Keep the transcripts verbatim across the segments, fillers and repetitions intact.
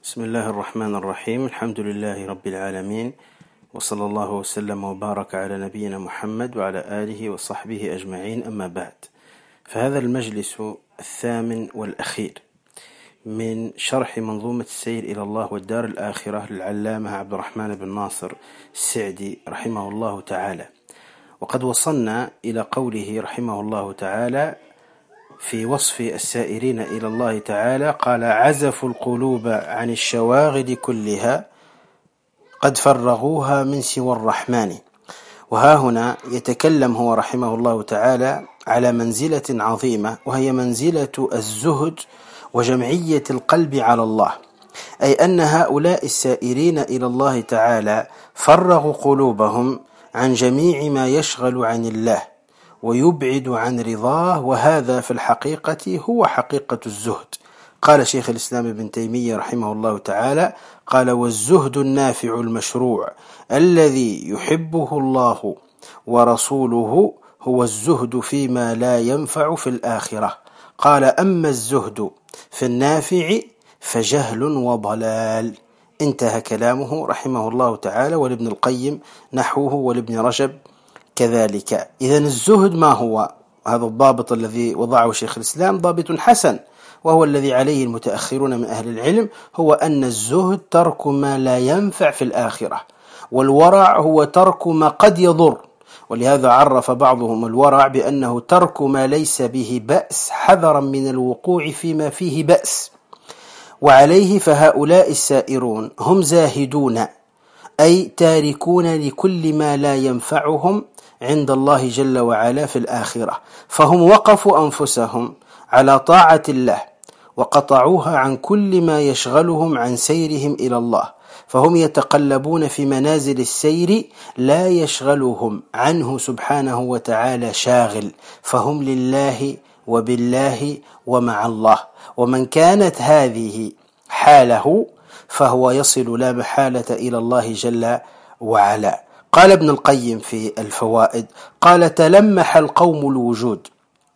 بسم الله الرحمن الرحيم. الحمد لله رب العالمين، وصلى الله وسلم وبارك على نبينا محمد وعلى آله وصحبه أجمعين، أما بعد، فهذا المجلس الثامن والأخير من شرح منظومة السير إلى الله والدار الآخرة للعلامة عبد الرحمن بن ناصر السعدي رحمه الله تعالى. وقد وصلنا إلى قوله رحمه الله تعالى في وصف السائرين إلى الله تعالى: قال: عزفوا القلوب عن الشواغل كلها قد فرغوها من سوى الرحمن. وها هنا يتكلم هو رحمه الله تعالى على منزلة عظيمة، وهي منزلة الزهد وجمعية القلب على الله، أي أن هؤلاء السائرين إلى الله تعالى فرغوا قلوبهم عن جميع ما يشغل عن الله ويبعد عن رضاه، وهذا في الحقيقة هو حقيقة الزهد. قال شيخ الإسلام ابن تيمية رحمه الله تعالى: قال: والزهد النافع المشروع الذي يحبه الله ورسوله هو الزهد فيما لا ينفع في الآخرة. قال: أما الزهد في النافع فجهل وضلال. انتهى كلامه رحمه الله تعالى. ولابن القيم نحوه، ولابن رجب كذلك. إذن الزهد ما هو؟ هذا الضابط الذي وضعه شيخ الإسلام ضابط حسن، وهو الذي عليه المتأخرون من أهل العلم، هو أن الزهد ترك ما لا ينفع في الآخرة، والورع هو ترك ما قد يضر. ولهذا عرف بعضهم الورع بأنه ترك ما ليس به بأس حذرا من الوقوع فيما فيه بأس. وعليه فهؤلاء السائرون هم زاهدون، أي تاركون لكل ما لا ينفعهم عند الله جل وعلا في الآخرة، فهم وقفوا أنفسهم على طاعة الله وقطعوها عن كل ما يشغلهم عن سيرهم إلى الله، فهم يتقلبون في منازل السير لا يشغلهم عنه سبحانه وتعالى شاغل، فهم لله وبالله ومع الله. ومن كانت هذه حاله فهو يصل لا محالة إلى الله جل وعلا. قال ابن القيم في الفوائد: قال: تلمح القوم الوجود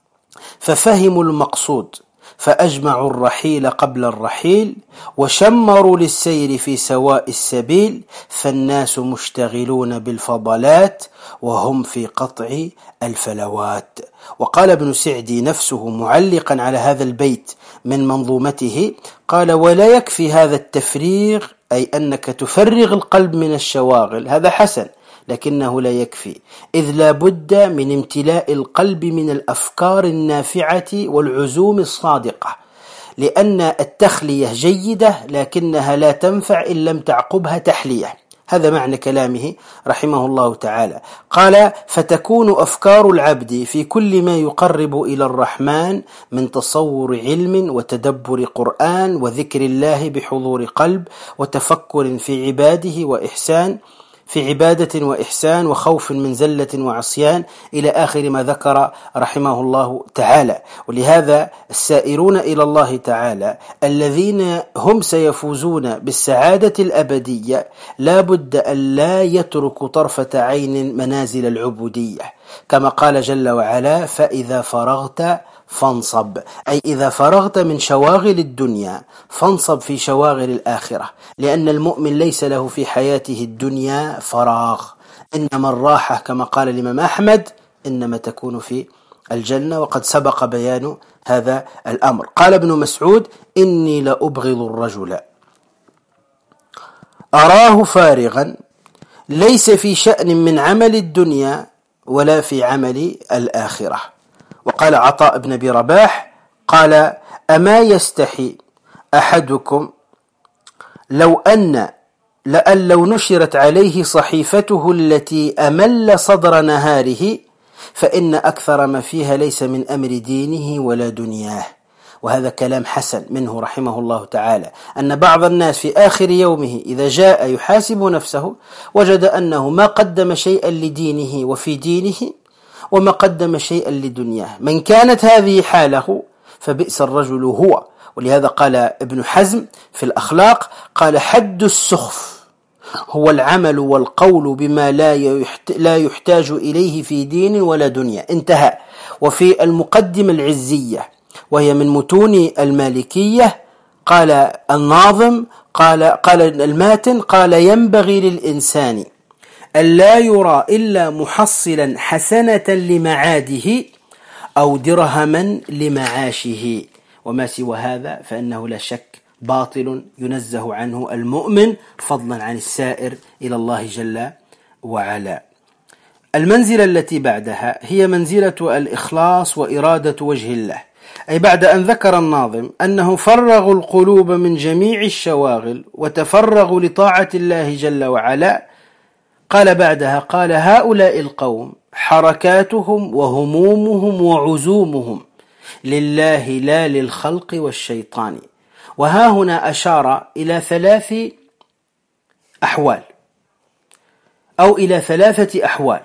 ففهموا المقصود، فأجمعوا الرحيل قبل الرحيل، وشمروا للسير في سواء السبيل، فالناس مشتغلون بالفضلات وهم في قطع الفلوات. وقال ابن سعدي نفسه معلقا على هذا البيت من منظومته: قال: ولا يكفي هذا التفريغ، أي أنك تفرغ القلب من الشواغل، هذا حسن، لكنه لا يكفي، إذ لا بد من امتلاء القلب من الأفكار النافعة والعزوم الصادقة، لأن التخلية جيدة لكنها لا تنفع إن لم تعقبها تحلية. هذا معنى كلامه رحمه الله تعالى. قال: فتكون أفكار العبد في كل ما يقرب إلى الرحمن من تصور علم وتدبر قرآن وذكر الله بحضور قلب وتفكر في عباده وإحسان في عبادة وإحسان وخوف من زلة وعصيان، إلى آخر ما ذكر رحمه الله تعالى. ولهذا السائرون إلى الله تعالى الذين هم سيفوزون بالسعادة الأبدية لا بد أن لا يتركوا طرفة عين منازل العبودية، كما قال جل وعلا: فإذا فرغت فانصب، أي إذا فرغت من شواغل الدنيا فانصب في شواغل الآخرة، لأن المؤمن ليس له في حياته الدنيا فراغ، إنما الراحة كما قال الإمام أحمد إنما تكون في الجنة، وقد سبق بيان هذا الأمر. قال ابن مسعود: إني لأبغض الرجل أراه فارغا ليس في شأن من عمل الدنيا ولا في عمل الآخرة. وقال عطاء بن أبي رباح: قال: أما يستحي أحدكم لو أن لأن لو نشرت عليه صحيفته التي أمل صدر نهاره، فإن أكثر ما فيها ليس من أمر دينه ولا دنياه. وهذا كلام حسن منه رحمه الله تعالى، أن بعض الناس في آخر يومه إذا جاء يحاسب نفسه وجد أنه ما قدم شيئا لدينه وفي دينه وما قدم شيئا لدنياه. من كانت هذه حاله فبئس الرجل هو. ولهذا قال ابن حزم في الأخلاق: قال: حد السخف هو العمل والقول بما لا يحتاج إليه في دين ولا دنيا. انتهى. وفي المقدمة العزية، وهي من متون المالكية، قال الناظم قال قال الماتن قال ينبغي للإنسان ألا يرى إلا محصلا حسنة لمعاده أو درهما لمعاشه، وما سوى هذا فإنه لا شك باطل ينزه عنه المؤمن فضلا عن السائر إلى الله جل وعلا. المنزلة التي بعدها هي منزلة الإخلاص وإرادة وجه الله، أي بعد أن ذكر الناظم أنه فرغوا القلوب من جميع الشواغل وتفرغوا لطاعة الله جل وعلا، قال بعدها قال هؤلاء القوم حركاتهم وهمومهم وعزومهم لله لا للخلق والشيطان. وها هنا أشار إلى ثلاث أحوال أو إلى ثلاثة أحوال.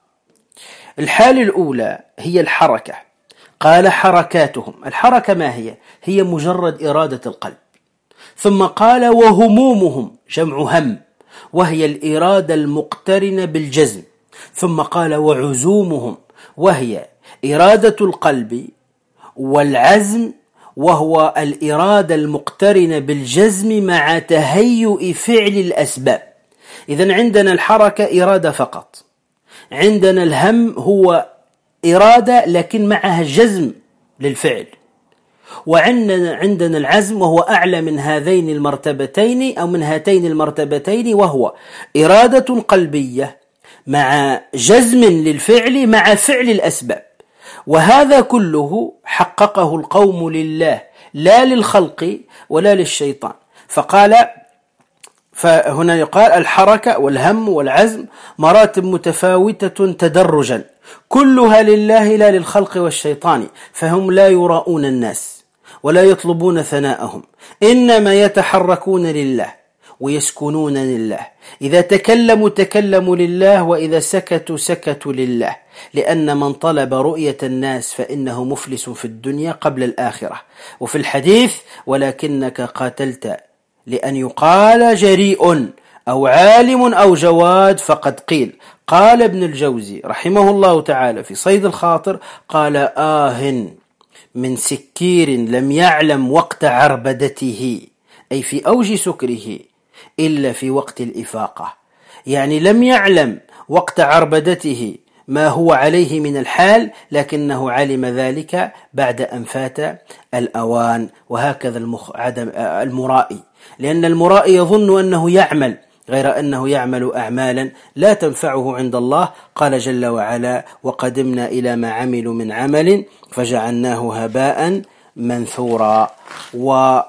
الحالة الأولى هي الحركة، قال حركاتهم. الحركة ما هي؟ هي مجرد إرادة القلب. ثم قال وهمومهم، جمع هم، وهي الإرادة المقترنة بالجزم. ثم قال وعزومهم، وهي إرادة القلب والعزم، وهو الإرادة المقترنة بالجزم مع تهيؤ فعل الأسباب. إذن عندنا الحركة إرادة فقط، عندنا الهم هو إرادة لكن معها جزم للفعل، وعندنا عندنا العزم وهو أعلى من هذين المرتبتين أو من هاتين المرتبتين، وهو إرادة قلبية مع جزم للفعل مع فعل الأسباب. وهذا كله حققه القوم لله لا للخلق ولا للشيطان. فقال فهنا يقال الحركة والهم والعزم مراتب متفاوتة تدرجا، كلها لله لا للخلق والشيطان، فهم لا يراؤون الناس ولا يطلبون ثناءهم، إنما يتحركون لله ويسكنون لله. إذا تكلموا تكلموا لله، وإذا سكتوا سكتوا لله، لأن من طلب رؤية الناس فإنه مفلس في الدنيا قبل الآخرة. وفي الحديث ولكنك قاتلت لأن يقال جريء أو عالم أو جواد فقد قيل. قال ابن الجوزي رحمه الله تعالى في صيد الخاطر قال آه من سكير لم يعلم وقت عربدته، أي في أوج سكره، إلا في وقت الإفاقة، يعني لم يعلم وقت عربدته ما هو عليه من الحال، لكنه علم ذلك بعد أن فات الأوان. وهكذا المخ... عدم المرائي، لأن المرائي يظن أنه يعمل غير أنه يعمل أعمالا لا تنفعه عند الله. قال جل وعلا وقدمنا إلى ما عملوا من عمل فجعلناه هباء منثورا. ومن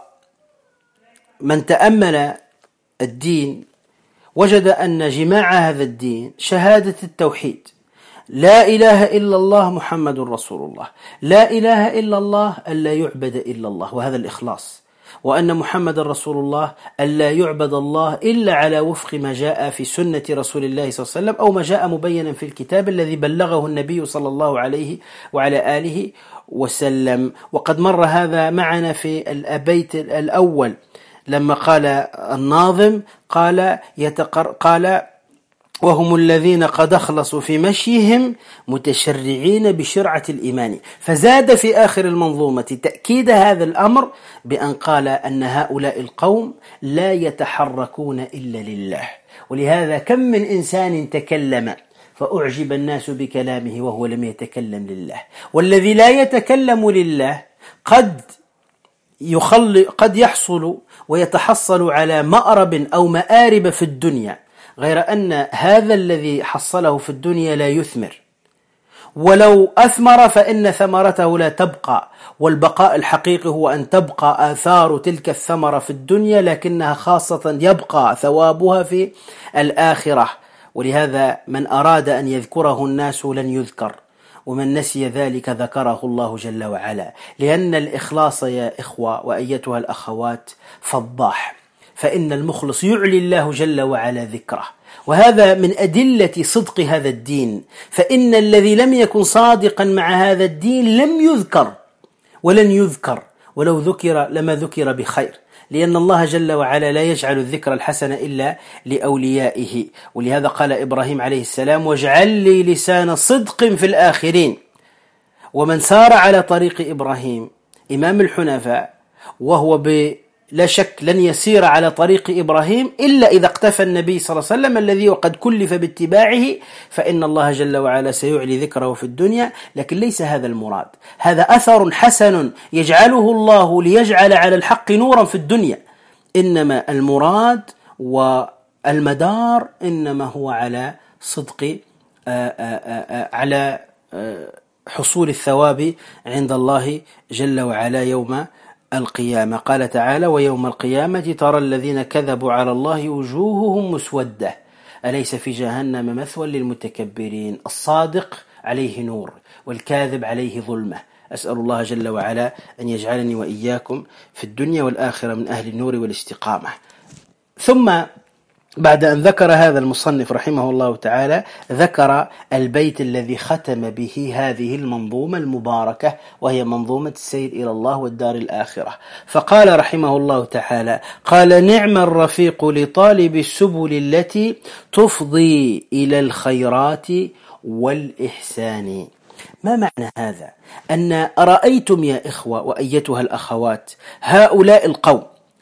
تأمل الدين وجد أن جماع هذا الدين شهادة التوحيد، لا إله إلا الله محمد رسول الله، لا إله إلا الله ألا يعبد إلا الله، وهذا الإخلاص، وأن محمد رسول الله ألا يعبد الله إلا على وفق ما جاء في سنة رسول الله صلى الله عليه وسلم أو ما جاء مبينا في الكتاب الذي بلغه النبي صلى الله عليه وعلى آله وسلم. وقد مر هذا معنا في البيت الأول لما قال الناظم قال يتقر قال وهم الذين قد أخلصوا في مشيهم متشرعين بشرعة الإيمان، فزاد في آخر المنظومة تأكيد هذا الأمر بأن قال أن هؤلاء القوم لا يتحركون إلا لله. ولهذا كم من إنسان تكلم فأعجب الناس بكلامه وهو لم يتكلم لله. والذي لا يتكلم لله قد يخل قد يحصل ويتحصل على مأرب أو مآرب في الدنيا، غير أن هذا الذي حصله في الدنيا لا يثمر، ولو أثمر فإن ثمرته لا تبقى، والبقاء الحقيقي هو أن تبقى آثار تلك الثمرة في الدنيا، لكنها خاصة يبقى ثوابها في الآخرة. ولهذا من أراد أن يذكره الناس لن يذكر، ومن نسي ذلك ذكره الله جل وعلا، لأن الإخلاص يا إخوة وأيتها الأخوات فضاح، فإن المخلص يعلي الله جل وعلا ذكره، وهذا من أدلة صدق هذا الدين. فإن الذي لم يكن صادقا مع هذا الدين لم يذكر ولن يذكر، ولو ذكر لما ذكر بخير، لأن الله جل وعلا لا يجعل الذكر الحسن إلا لأوليائه. ولهذا قال إبراهيم عليه السلام واجعل لي لسان صدق في الآخرين. ومن سار على طريق إبراهيم إمام الحنفاء وهو لا شك لن يسير على طريق إبراهيم إلا إذا اقتفى النبي صلى الله عليه وسلم الذي وقد كلف باتباعه، فإن الله جل وعلا سيعلي ذكره في الدنيا. لكن ليس هذا المراد، هذا أثر حسن يجعله الله ليجعل على الحق نورا في الدنيا، إنما المراد والمدار إنما هو على صدق آآ آآ على آآ حصول الثواب عند الله جل وعلا يوم القيامة. قال تعالى: ويوم القيامة ترى الذين كذبوا على الله وجوههم مسودة أليس في جهنم مثوى للمتكبرين. الصادق عليه نور والكاذب عليه ظلمة. أسأل الله جل وعلا أن يجعلني وإياكم في الدنيا والآخرة من أهل النور والاستقامة. ثم بعد أن ذكر هذا المصنف رحمه الله تعالى ذكر البيت الذي ختم به هذه المنظومة المباركة، وهي منظومة السير إلى الله والدار الآخرة. فقال رحمه الله تعالى: قال: نعم الرفيق لطالب السبل التي تفضي إلى الخيرات والإحسان. ما معنى هذا؟ أن أرأيتم يا إخوة وأيتها الأخوات هؤلاء القوم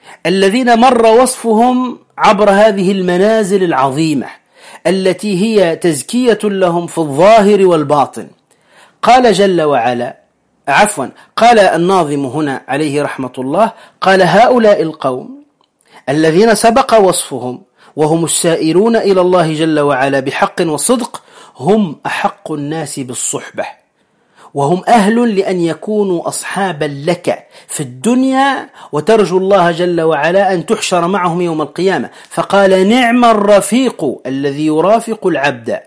الذين مر وصفهم عبر هذه المنازل العظيمة التي هي تزكية لهم في الظاهر والباطن، قال جل وعلا عفوا قال الناظم هنا عليه رحمة الله: قال: هؤلاء القوم الذين سبق وصفهم وهم السائرون إلى الله جل وعلا بحق وصدق هم أحق الناس بالصحبة، وهم أهل لأن يكونوا أصحابا لك في الدنيا، وترجو الله جل وعلا أن تحشر معهم يوم القيامة. فقال: نعم الرفيق الذي يرافق العبد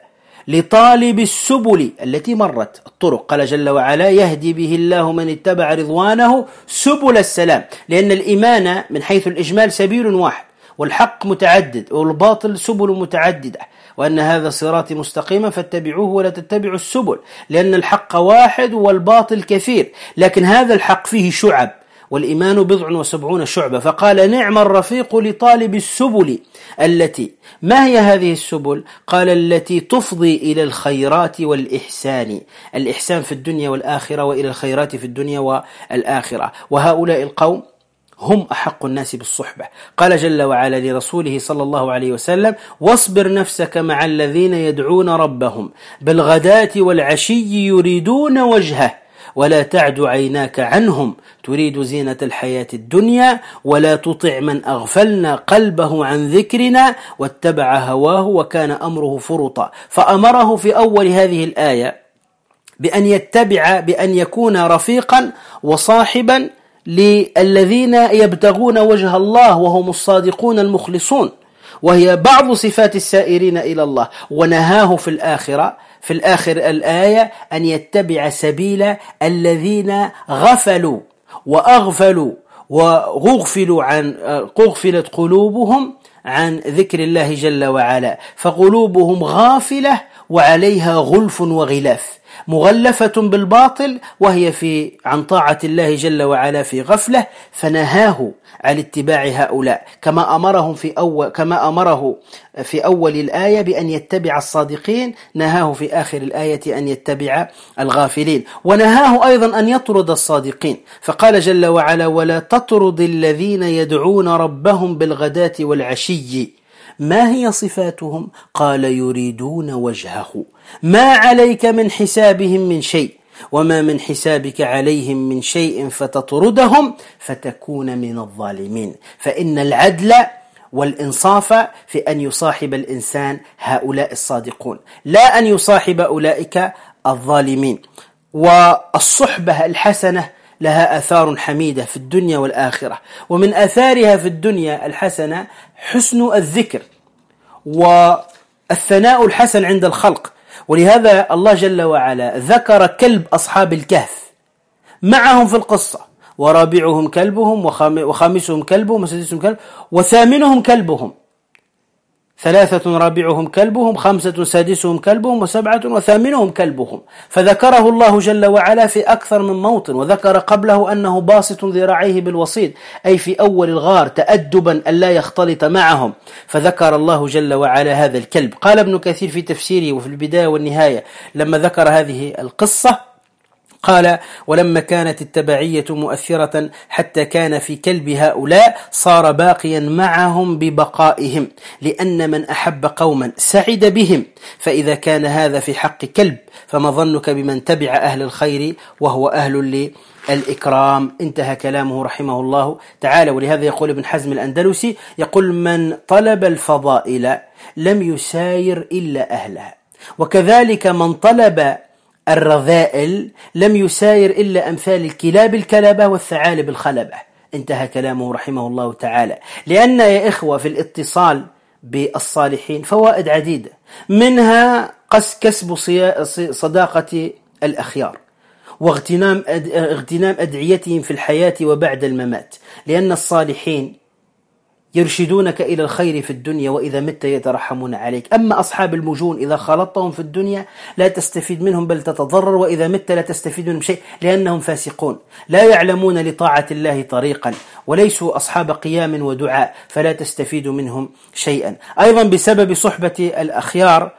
لطالب السبل التي مرت الطرق. قال جل وعلا: يهدي به الله من اتبع رضوانه سبل السلام، لأن الإيمان من حيث الإجمال سبيل واحد، والحق متعدد، والباطل سبل متعددة، وأن هذا صراطي مستقيما فاتبعوه ولا تتبعوا السبل، لأن الحق واحد والباطل كثير، لكن هذا الحق فيه شعب، والإيمان بضع وسبعون شعبة. فقال: نعم الرفيق لطالب السبل التي، ما هي هذه السبل؟ قال: التي تفضي إلى الخيرات والإحسان، الإحسان في الدنيا والآخرة، وإلى الخيرات في الدنيا والآخرة. وهؤلاء القوم هم أحق الناس بالصحبة. قال جل وعلا لرسوله صلى الله عليه وسلم: واصبر نفسك مع الذين يدعون ربهم بالغداة والعشي يريدون وجهه ولا تعد عيناك عنهم تريد زينة الحياة الدنيا ولا تطع من أغفلنا قلبه عن ذكرنا واتبع هواه وكان أمره فرطا. فأمره في أول هذه الآية بأن يتبع، بأن يكون رفيقا وصاحبا للذين يبتغون وجه الله وهم الصادقون المخلصون، وهي بعض صفات السائرين إلى الله. ونهاه في الآخرة في الآخر الآية أن يتبع سبيل الذين غفلوا وأغفلوا وغفلوا عن غفلت قلوبهم عن ذكر الله جل وعلا، فقلوبهم غافلة وعليها غلف وغلاف، مغلفة بالباطل وهي في عن طاعة الله جل وعلا في غفلة. فنهاه عن اتباع هؤلاء كما أمرهم في أول كما أمره في أول الآية بأن يتبع الصادقين، نهاه في آخر الآية أن يتبع الغافلين. ونهاه أيضا أن يطرد الصادقين، فقال جل وعلا: ولا تطرد الذين يدعون ربهم بالغداة والعشي. ما هي صفاتهم؟ قال: يريدون وجهه، ما عليك من حسابهم من شيء وما من حسابك عليهم من شيء فتطردهم فتكون من الظالمين. فإن العدل والإنصاف في أن يصاحب الإنسان هؤلاء الصادقون، لا أن يصاحب أولئك الظالمين. والصحبة الحسنة لها آثار حميدة في الدنيا والآخرة، ومن آثارها في الدنيا الحسنة حسن الذكر والثناء الحسن عند الخلق. ولهذا الله جل وعلا ذكر كلب أصحاب الكهف معهم في القصة: ورابعهم كلبهم وخامسهم كلبهم وسادسهم كلبهم وثامنهم كلبهم، ثلاثة رابعهم كلبهم خمسة سادسهم كلبهم وسبعة وثامنهم كلبهم. فذكره الله جل وعلا في أكثر من موطن، وذكر قبله أنه باسط ذراعيه بالوصيد، أي في أول الغار تأدبا ألا يختلط معهم، فذكر الله جل وعلا هذا الكلب. قال ابن كثير في تفسيره وفي البداية والنهاية لما ذكر هذه القصة: قال: ولما كانت التبعية مؤثرة حتى كان في كلب هؤلاء صار باقيا معهم ببقائهم، لأن من أحب قوما سعد بهم، فإذا كان هذا في حق كلب فما ظنك بمن تبع أهل الخير وهو أهل للإكرام. انتهى كلامه رحمه الله تعالى. ولهذا يقول ابن حزم الأندلسي، يقول: من طلب الفضائل لم يساير إلا أهلها، وكذلك من طلب الرذائل لم يساير إلا أمثال الكلاب الكلبة والثعالب الخلبة. انتهى كلامه رحمه الله تعالى. لأن يا إخوة في الاتصال بالصالحين فوائد عديدة، منها كسب صداقة الأخيار، واغتنام اغتنام أدعيتهم في الحياة وبعد الممات، لأن الصالحين يرشدونك إلى الخير في الدنيا، وإذا مت يترحمون عليك. أما أصحاب المجون إذا خالطتهم في الدنيا لا تستفيد منهم بل تتضرر، وإذا مت لا تستفيد منهم شيء، لأنهم فاسقون لا يعلمون لطاعة الله طريقا، وليسوا أصحاب قيام ودعاء، فلا تستفيد منهم شيئا. أيضا بسبب صحبة الأخيار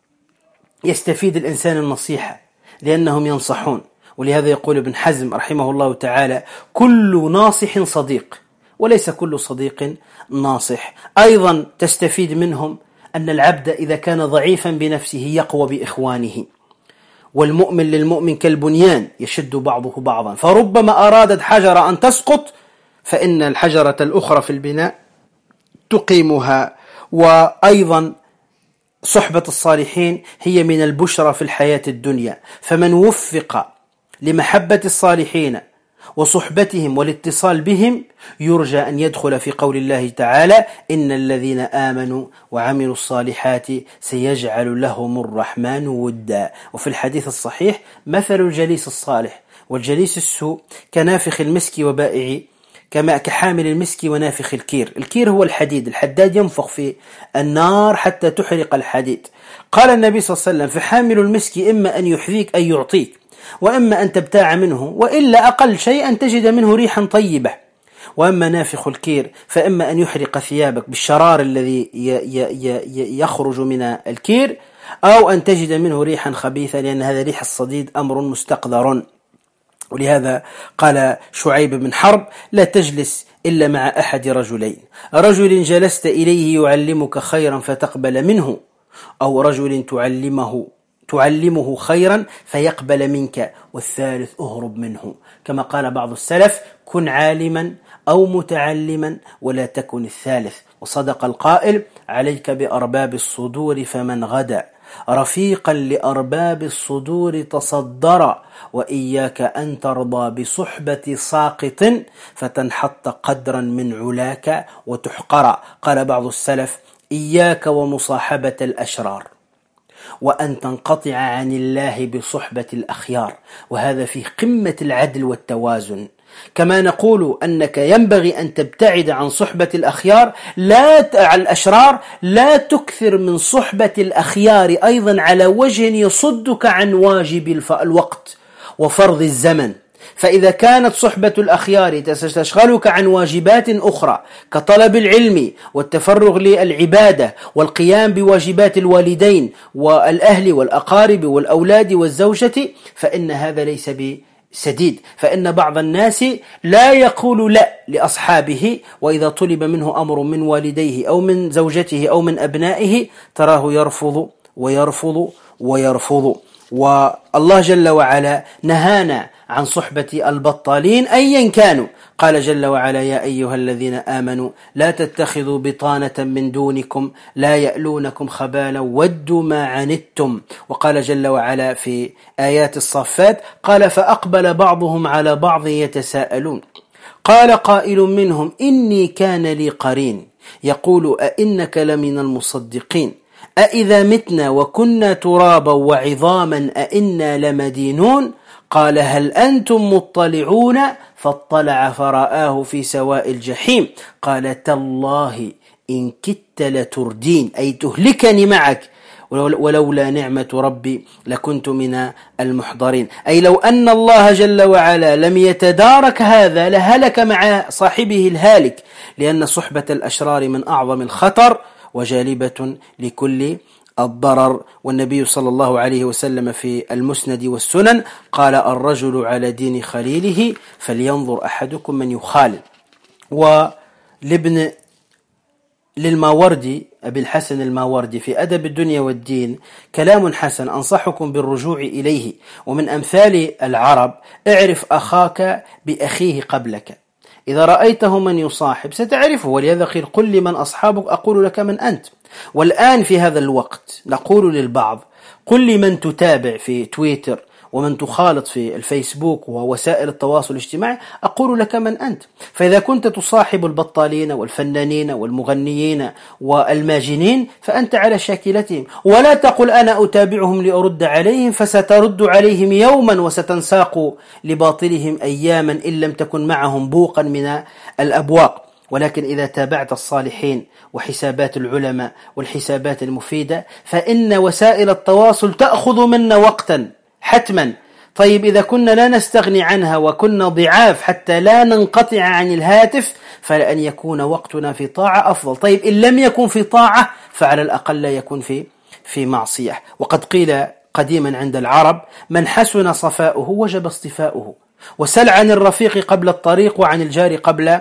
يستفيد الإنسان النصيحة، لأنهم ينصحون. ولهذا يقول ابن حزم رحمه الله تعالى: كل ناصح صديق، وليس كل صديق ناصح. أيضا تستفيد منهم أن العبد إذا كان ضعيفا بنفسه يقوى بإخوانه، والمؤمن للمؤمن كالبنيان يشد بعضه بعضا، فربما أرادت حجرة أن تسقط فإن الحجرة الأخرى في البناء تقيمها. وأيضا صحبة الصالحين هي من البشرى في الحياة الدنيا، فمن وفق لمحبة الصالحين وصحبتهم والاتصال بهم يرجى أن يدخل في قول الله تعالى: إن الذين آمنوا وعملوا الصالحات سيجعل لهم الرحمن ودا. وفي الحديث الصحيح: مثل الجليس الصالح والجليس السوء كنافخ المسك وبائع كما كحامل المسك ونافخ الكير. الكير هو الحديد، الحداد ينفخ في النار حتى تحرق الحديد. قال النبي صلى الله عليه وسلم: فحامل المسك إما أن يحذيك أي يعطيك، وإما أن تبتاع منه، وإلا أقل شيء أن تجد منه ريحا طيبة. وأما نافخ الكير فإما أن يحرق ثيابك بالشرار الذي يخرج من الكير، أو أن تجد منه ريحا خبيثة، لأن هذا ريح الصديد أمر مستقذر. ولهذا قال شعيب بن حرب: لا تجلس إلا مع أحد رجلين، رجل جلست إليه يعلمك خيرا فتقبل منه، أو رجل تعلمه تعلمه خيرا فيقبل منك، والثالث أهرب منه. كما قال بعض السلف: كن عالما أو متعلما ولا تكن الثالث. وصدق القائل: عليك بأرباب الصدور فمن غدا رفيقا لأرباب الصدور تصدر، وإياك أن ترضى بصحبة ساقط فتنحط قدرا من علاك وتحقر. قال بعض السلف: إياك ومصاحبة الأشرار، وأن تنقطع عن الله بصحبة الأخيار. وهذا في قمة العدل والتوازن. كما نقول أنك ينبغي أن تبتعد عن صحبة الأخيار لا عن الأشرار، لا تكثر من صحبة الأخيار أيضا على وجه يصدك عن واجب الوقت وفرض الزمن. فإذا كانت صحبة الأخيار تشغلك عن واجبات أخرى كطلب العلم والتفرغ للعبادة والقيام بواجبات الوالدين والأهل والأقارب والأولاد والزوجة، فإن هذا ليس بسديد. فإن بعض الناس لا يقول لا لأصحابه، وإذا طلب منه أمر من والديه أو من زوجته أو من أبنائه تراه يرفض ويرفض ويرفض. والله جل وعلا نهانا عن صحبة البطالين أيا كانوا. قال جل وعلا: يا أيها الذين آمنوا لا تتخذوا بطانة من دونكم لا يألونكم خبالا ودوا ما عنتم. وقال جل وعلا في آيات الصفات: قال: فأقبل بعضهم على بعض يتساءلون قال قائل منهم إني كان لي قرين يقول أئنك لمن المصدقين أئذا متنا وكنا ترابا وعظاما أئنا لمدينون. قال: هل أنتم مطلعون؟ فاطلع فرآه في سواء الجحيم قال: تالله إن كدت لتردين، أي تهلكني معك، ولولا نعمة ربي لكنت من المحضرين. أي لو أن الله جل وعلا لم يتدارك هذا لهلك مع صاحبه الهالك، لأن صحبة الأشرار من أعظم الخطر وجالبة لكل الضرر. والنبي صلى الله عليه وسلم في المسند والسنن قال: الرجل على دين خليله فلينظر أحدكم من يخالل. ولابن للماوردي أبي الحسن الماوردي في أدب الدنيا والدين كلام حسن أنصحكم بالرجوع إليه: ومن أمثال العرب اعرف أخاك بأخيه قبلك، إذا رأيته من يصاحب ستعرفه، ولهذا قيل: قل لمن أصحابك أقول لك من أنت. والآن في هذا الوقت نقول للبعض: قل لمن تتابع في تويتر ومن تخالط في الفيسبوك ووسائل التواصل الاجتماعي أقول لك من أنت. فإذا كنت تصاحب البطالين والفنانين والمغنيين والماجنين فأنت على شاكلتهم، ولا تقل أنا أتابعهم لأرد عليهم، فسترد عليهم يوما وستنساق لباطلهم أياما إن لم تكن معهم بوقا من الأبواق. ولكن إذا تابعت الصالحين وحسابات العلماء والحسابات المفيدة فإن وسائل التواصل تأخذ منا وقتا حتما. طيب إذا كنا لا نستغني عنها وكنا ضعاف حتى لا ننقطع عن الهاتف، فلأن يكون وقتنا في طاعة أفضل. طيب إن لم يكن في طاعة فعلى الأقل لا يكون في في معصية. وقد قيل قديما عند العرب: من حسن صفاؤه وجب اصطفاؤه، وسل عن الرفيق قبل الطريق وعن الجار قبل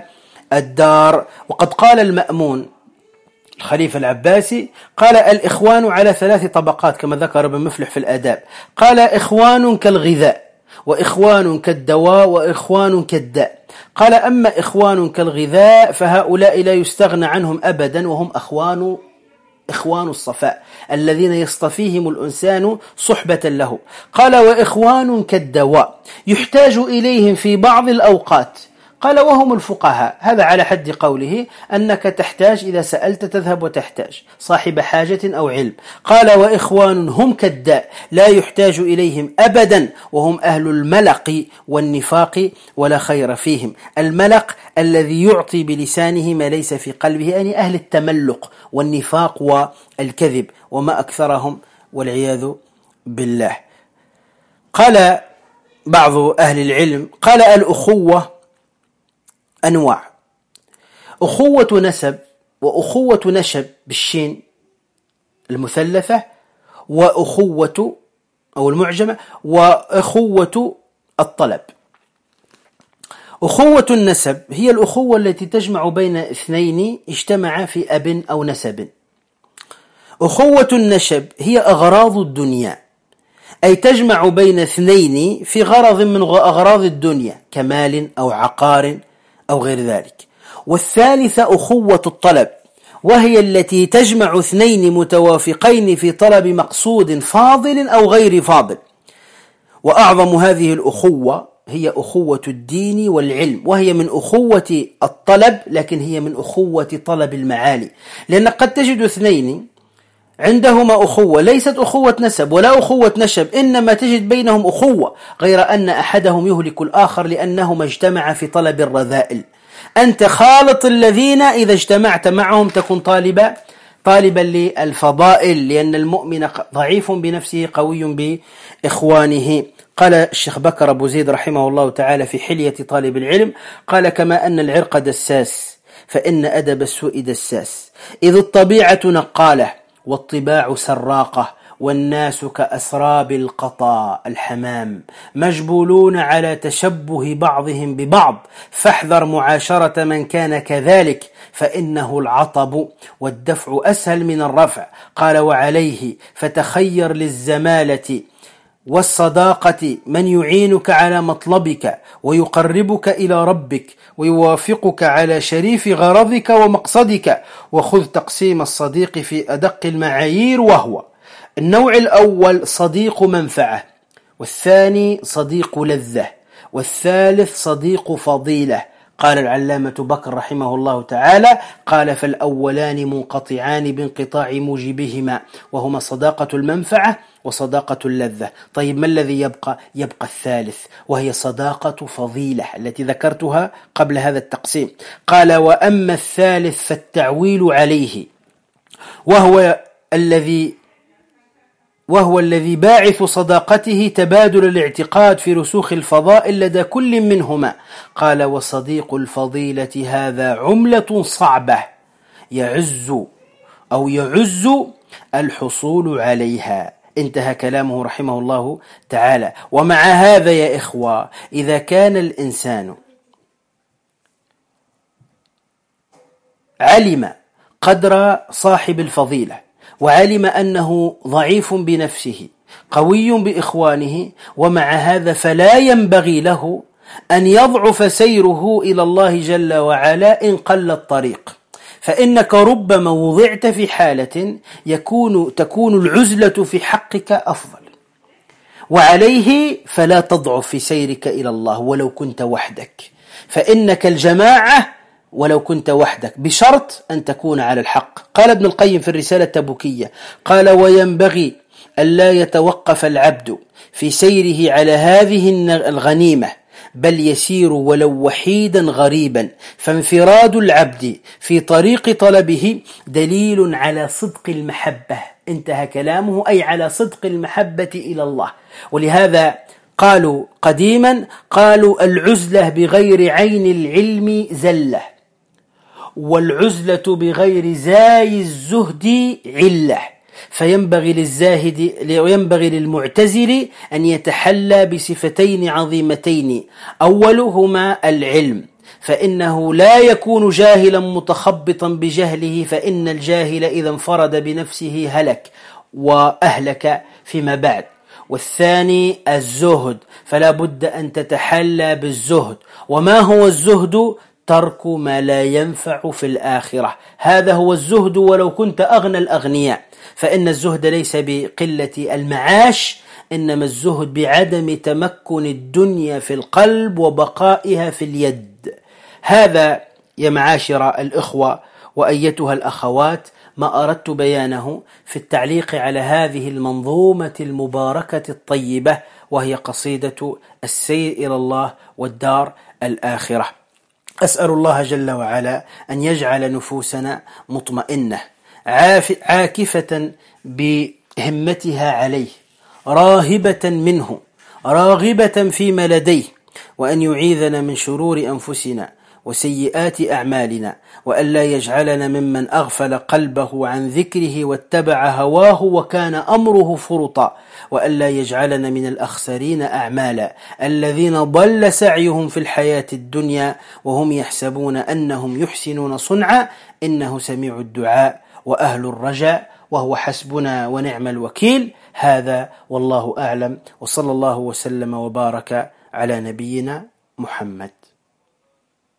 الدار. وقد قال المأمون الخليفة العباسي قال: الإخوان على ثلاث طبقات، كما ذكر ابن مفلح في الآداب. قال: إخوان كالغذاء، وإخوان كالدواء، وإخوان كالداء. قال: أما إخوان كالغذاء فهؤلاء لا يستغنى عنهم أبدا، وهم أخوان إخوان الصفاء الذين يصطفيهم الإنسان صحبة له. قال: وإخوان كالدواء يحتاج إليهم في بعض الأوقات. قال: وهم الفقهاء. هذا على حد قوله أنك تحتاج، إذا سألت تذهب وتحتاج، صاحب حاجة أو علم. قال: وإخوان هم كالداء لا يحتاج إليهم أبدا، وهم أهل الملق والنفاق ولا خير فيهم. الملق الذي يعطي بلسانه ما ليس في قلبه، يعني أهل التملق والنفاق والكذب، وما أكثرهم والعياذ بالله. قال بعض أهل العلم: قال: الأخوة أنواع: أخوة نسب، وأخوة نشب بالشين المثلثة، وأخوة أو المعجمة، وأخوة الطلب. أخوة النسب هي الأخوة التي تجمع بين اثنين اجتمعا في أب أو نسب. أخوة النشب هي أغراض الدنيا، أي تجمع بين اثنين في غرض من أغراض الدنيا كمال أو عقار أو غير ذلك. والثالثة أخوة الطلب، وهي التي تجمع اثنين متوافقين في طلب مقصود فاضل أو غير فاضل. وأعظم هذه الأخوة هي أخوة الدين والعلم، وهي من أخوة الطلب، لكن هي من أخوة طلب المعالي. لأن قد تجد اثنين عندهما أخوة ليست أخوة نسب ولا أخوة نشب، إنما تجد بينهم أخوة، غير أن أحدهم يهلك الآخر لأنهما اجتمع في طلب الرذائل. أنت خالط الذين إذا اجتمعت معهم تكون طالبا طالبا للفضائل، لأن المؤمن ضعيف بنفسه قوي بإخوانه. قال الشيخ بكر أبو زيد رحمه الله تعالى في حلية طالب العلم: قال: كما أن العرق دساس فإن أدب السوء دساس، إذ الطبيعة نقالة والطباع سراقة، والناس كأسراب القطا الحمام، مجبولون على تشبه بعضهم ببعض، فاحذر معاشرة من كان كذلك، فإنه العطب والدفع أسهل من الرفع. قال: وعليه فتخير للزمالة والصداقة من يعينك على مطلبك ويقربك إلى ربك ويوافقك على شريف غرضك ومقصدك، وخذ تقسيم الصديق في أدق المعايير، وهو: النوع الأول صديق منفعة، والثاني صديق لذة، والثالث صديق فضيلة. قال العلامة بكر رحمه الله تعالى: قال: فالأولان منقطعان بانقطاع موجبهما، وهما صداقة المنفعة وصداقة اللذة. طيب ما الذي يبقى؟ يبقى الثالث، وهي صداقة فضيلة التي ذكرتها قبل هذا التقسيم. قال: وأما الثالث فالتعويل عليه، وهو الذي وهو الذي باعث صداقته تبادل الاعتقاد في رسوخ الفضائل لدى كل منهما. قال: وصديق الفضيلة هذا عملة صعبة يعز أو يعز الحصول عليها. انتهى كلامه رحمه الله تعالى. ومع هذا يا إخوة، إذا كان الإنسان علم قدر صاحب الفضيلة، وعلم أنه ضعيف بنفسه قوي بإخوانه، ومع هذا فلا ينبغي له أن يضعف سيره إلى الله جل وعلا إن قل الطريق، فإنك ربما وضعت في حالة يكون تكون العزلة في حقك أفضل، وعليه فلا تضعف في سيرك إلى الله ولو كنت وحدك، فإنك الجماعة ولو كنت وحدك، بشرط أن تكون على الحق. قال ابن القيم في الرسالة التبوكية، قال: وينبغي ألا يتوقف العبد في سيره على هذه الغنيمة، بل يسير ولو وحيدا غريبا، فانفراد العبد في طريق طلبه دليل على صدق المحبة. انتهى كلامه، أي على صدق المحبة إلى الله. ولهذا قالوا قديما، قالوا: العزلة بغير عين العلم زلة، والعزلة بغير زاي الزهد علة. فينبغي للزاهد وينبغي للمعتزل أن يتحلى بصفتين عظيمتين: أولهما العلم، فإنه لا يكون جاهلا متخبطا بجهله، فإن الجاهل إذا انفرد بنفسه هلك وأهلك فيما بعد. والثاني الزهد، فلا بد أن تتحلى بالزهد. وما هو الزهد؟ ترك ما لا ينفع في الآخرة، هذا هو الزهد ولو كنت أغنى الأغنياء. فإن الزهد ليس بقلة المعاش، إنما الزهد بعدم تمكن الدنيا في القلب وبقائها في اليد. هذا يا معاشر الإخوة وأيتها الأخوات ما أردت بيانه في التعليق على هذه المنظومة المباركة الطيبة، وهي قصيدة السير إلى الله والدار الآخرة. أسأل الله جل وعلا أن يجعل نفوسنا مطمئنة عاكفة بهمتها عليه، راهبة منه، راغبة فيما لديه، وأن يعيذنا من شرور أنفسنا وسيئات أعمالنا، وأن لا يجعلنا ممن أغفل قلبه عن ذكره واتبع هواه وكان أمره فرطا، وأن لا يجعلنا من الأخسرين أعمالا الذين ضل سعيهم في الحياة الدنيا وهم يحسبون أنهم يحسنون صنعا، إنه سميع الدعاء وأهل الرجاء وهو حسبنا ونعم الوكيل. هذا والله أعلم، وصلى الله وسلم وبارك على نبينا محمد.